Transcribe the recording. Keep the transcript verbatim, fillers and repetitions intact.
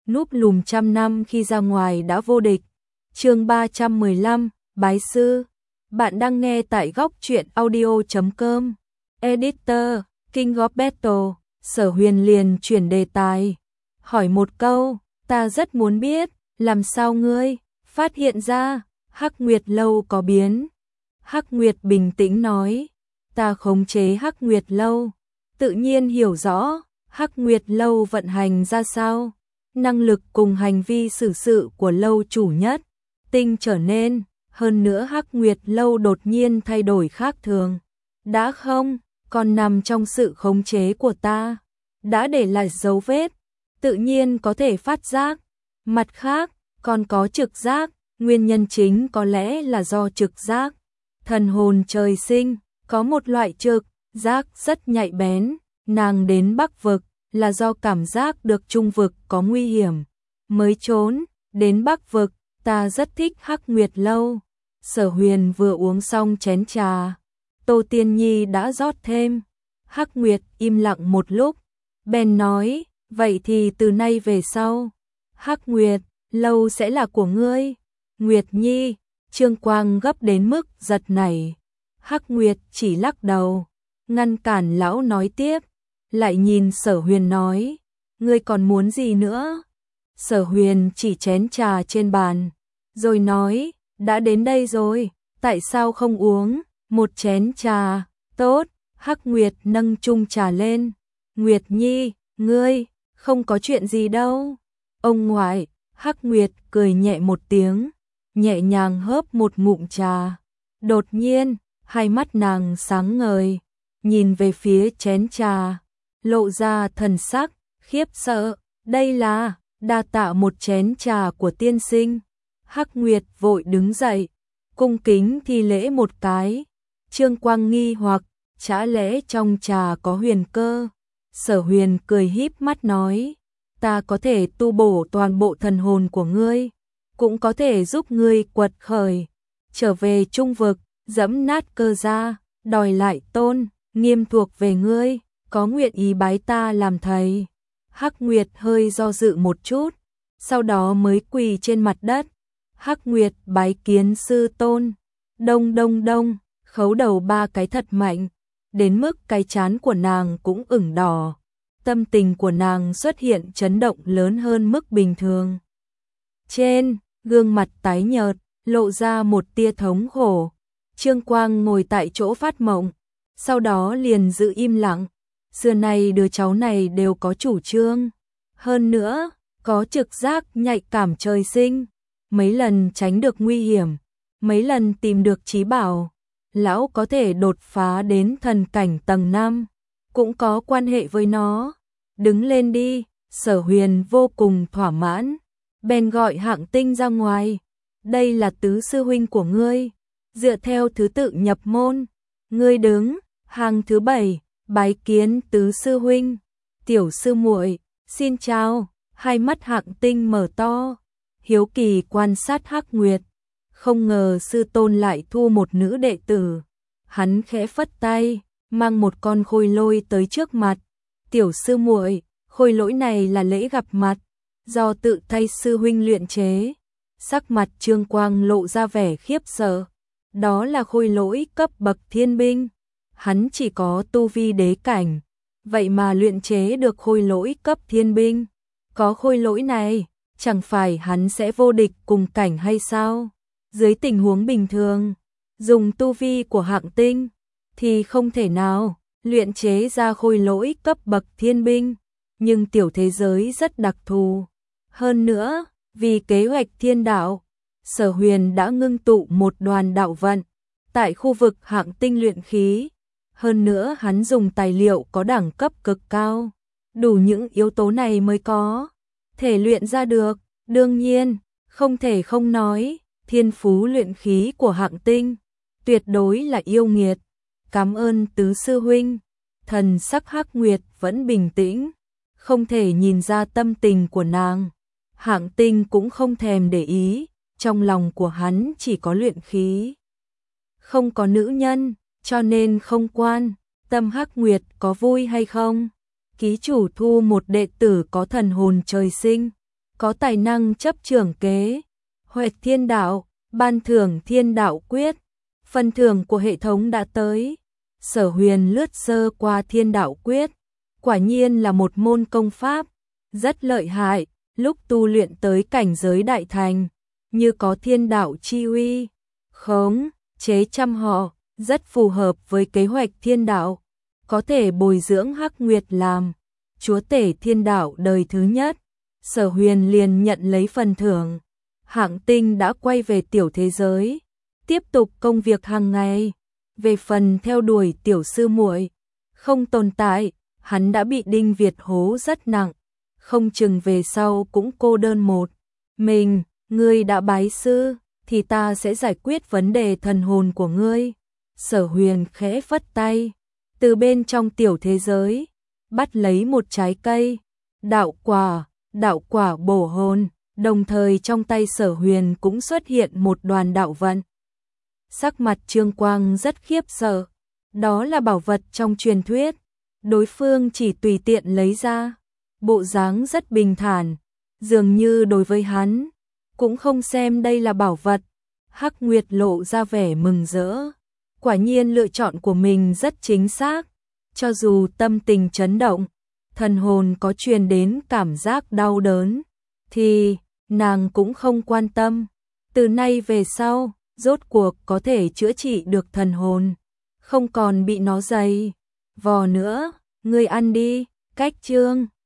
núp lùm trăm năm khi ra ngoài đã vô địch. Chương ba trăm mười lăm, bái sư. Bạn đang nghe tại góc truyện audio chấm com. Editor, King of Battle. Sở Huyền liền chuyển đề tài, hỏi một câu, ta rất muốn biết, làm sao ngươi phát hiện ra Hắc Nguyệt Lâu có biến? Hắc Nguyệt bình tĩnh nói, ta khống chế Hắc Nguyệt Lâu, tự nhiên hiểu rõ Hắc Nguyệt Lâu vận hành ra sao, năng lực cùng hành vi xử sự của lâu chủ nhất tinh trở nên, hơn nữa Hắc Nguyệt Lâu đột nhiên thay đổi khác thường, đã không còn nằm trong sự khống chế của ta, đã để lại dấu vết, tự nhiên có thể phát giác. Mặt khác, còn có trực giác, nguyên nhân chính có lẽ là do trực giác. Thần hồn trời sinh, có một loại trực giác rất nhạy bén, nàng đến Bắc vực là do cảm giác được Trung vực có nguy hiểm, mới trốn đến Bắc vực, ta rất thích Hắc Nguyệt Lâu. Sở Huyền vừa uống xong chén trà, Tô Tiên Nhi đã rót thêm. Hắc Nguyệt im lặng một lúc, bèn nói, vậy thì từ nay về sau, Hắc Nguyệt Lâu sẽ là của ngươi. Nguyệt Nhi, Trương Quang gấp đến mức giật nảy. Hắc Nguyệt chỉ lắc đầu, ngăn cản lão nói tiếp, lại nhìn Sở Huyền nói, ngươi còn muốn gì nữa? Sở Huyền chỉ chén trà trên bàn, rồi nói, đã đến đây rồi, tại sao không uống một chén trà? Tốt. Hắc Nguyệt nâng chung trà lên, Nguyệt Nhi, ngươi, không có chuyện gì đâu. Ông ngoại, Hắc Nguyệt cười nhẹ một tiếng, nhẹ nhàng hớp một ngụm trà. Đột nhiên, hai mắt nàng sáng ngời, nhìn về phía chén trà, lộ ra thần sắc, khiếp sợ, đây là, đa tạ một chén trà của tiên sinh. Hắc Nguyệt vội đứng dậy, cung kính thi lễ một cái. Trương Quang nghi hoặc, chả lẽ trong trà có huyền cơ? Sở Huyền cười híp mắt nói, ta có thể tu bổ toàn bộ thần hồn của ngươi, cũng có thể giúp ngươi quật khởi, trở về Trung vực, dẫm nát cơ gia, đòi lại tôn nghiêm thuộc về ngươi, có nguyện ý bái ta làm thầy? Hắc Nguyệt hơi do dự một chút, sau đó mới quỳ trên mặt đất. Hắc Nguyệt bái kiến sư tôn. Đông đông đông, khấu đầu ba cái thật mạnh, đến mức cái trán của nàng cũng ửng đỏ. Tâm tình của nàng xuất hiện chấn động lớn hơn mức bình thường. Trên gương mặt tái nhợt, lộ ra một tia thống khổ. Trương Quang ngồi tại chỗ phát mộng, sau đó liền giữ im lặng. Xưa nay đứa cháu này đều có chủ trương, hơn nữa, có trực giác nhạy cảm trời sinh, mấy lần tránh được nguy hiểm, mấy lần tìm được trí bảo. Lão có thể đột phá đến thần cảnh tầng năm, cũng có quan hệ với nó. Đứng lên đi. Sở Huyền vô cùng thỏa mãn, bèn gọi Hạng Tinh ra ngoài. Đây là tứ sư huynh của ngươi, dựa theo thứ tự nhập môn, ngươi đứng hàng thứ bảy, bái kiến tứ sư huynh. Tiểu sư muội, xin chào. Hai mắt Hạng Tinh mở to, hiếu kỳ quan sát Hắc Nguyệt. Không ngờ sư tôn lại thu một nữ đệ tử. Hắn khẽ phất tay, mang một con khôi lỗi tới trước mặt. Tiểu sư muội, khôi lỗi này là lễ gặp mặt, do tự tay sư huynh luyện chế. Sắc mặt Trương Quang lộ ra vẻ khiếp sợ. Đó là khôi lỗi cấp bậc thiên binh. Hắn chỉ có tu vi đế cảnh, vậy mà luyện chế được khôi lỗi cấp thiên binh. Có khôi lỗi này, chẳng phải hắn sẽ vô địch cùng cảnh hay sao? Dưới tình huống bình thường, dùng tu vi của Hạng Tinh thì không thể nào luyện chế ra khôi lỗi cấp bậc thiên binh, nhưng tiểu thế giới rất đặc thù. Hơn nữa, vì kế hoạch thiên đạo, Sở Huyền đã ngưng tụ một đoàn đạo vận tại khu vực Hạng Tinh luyện khí. Hơn nữa hắn dùng tài liệu có đẳng cấp cực cao, đủ những yếu tố này mới có thể luyện ra được. Đương nhiên, không thể không nói, thiên phú luyện khí của Hạng Tinh tuyệt đối là yêu nghiệt. Cảm ơn tứ sư huynh. Thần sắc Hắc Nguyệt vẫn bình tĩnh, không thể nhìn ra tâm tình của nàng. Hạng Tinh cũng không thèm để ý, trong lòng của hắn chỉ có luyện khí, không có nữ nhân, cho nên không quan tâm Hắc Nguyệt có vui hay không. Ký chủ thu một đệ tử có thần hồn trời sinh, có tài năng chấp trưởng kế hoạch thiên đạo, ban thưởng thiên đạo quyết. Phần thưởng của hệ thống đã tới. Sở Huyền lướt sơ qua thiên đạo quyết, quả nhiên là một môn công pháp rất lợi hại, lúc tu luyện tới cảnh giới đại thành, như có thiên đạo chi uy, khống chế trăm họ, rất phù hợp với kế hoạch thiên đạo, có thể bồi dưỡng Hắc Nguyệt làm chúa tể thiên đạo đời thứ nhất. Sở Huyền liền nhận lấy phần thưởng. Hạng Tinh đã quay về tiểu thế giới, tiếp tục công việc hàng ngày. Về phần theo đuổi tiểu sư muội, không tồn tại, hắn đã bị Đinh Việt hố rất nặng, không chừng về sau cũng cô đơn một mình. Ngươi đã bái sư, thì ta sẽ giải quyết vấn đề thần hồn của ngươi. Sở Huyền khẽ phất tay, từ bên trong tiểu thế giới bắt lấy một trái cây, đạo quả, đạo quả bổ hồn, đồng thời trong tay Sở Huyền cũng xuất hiện một đoàn đạo vận. Sắc mặt Trương Quang rất khiếp sợ, đó là bảo vật trong truyền thuyết, đối phương chỉ tùy tiện lấy ra, bộ dáng rất bình thản, dường như đối với hắn cũng không xem đây là bảo vật. Hắc Nguyệt lộ ra vẻ mừng rỡ, quả nhiên lựa chọn của mình rất chính xác, cho dù tâm tình chấn động, thần hồn có truyền đến cảm giác đau đớn, thì nàng cũng không quan tâm. Từ nay về sau, rốt cuộc có thể chữa trị được thần hồn, không còn bị nó dày vò nữa. Ngươi ăn đi. Cách chương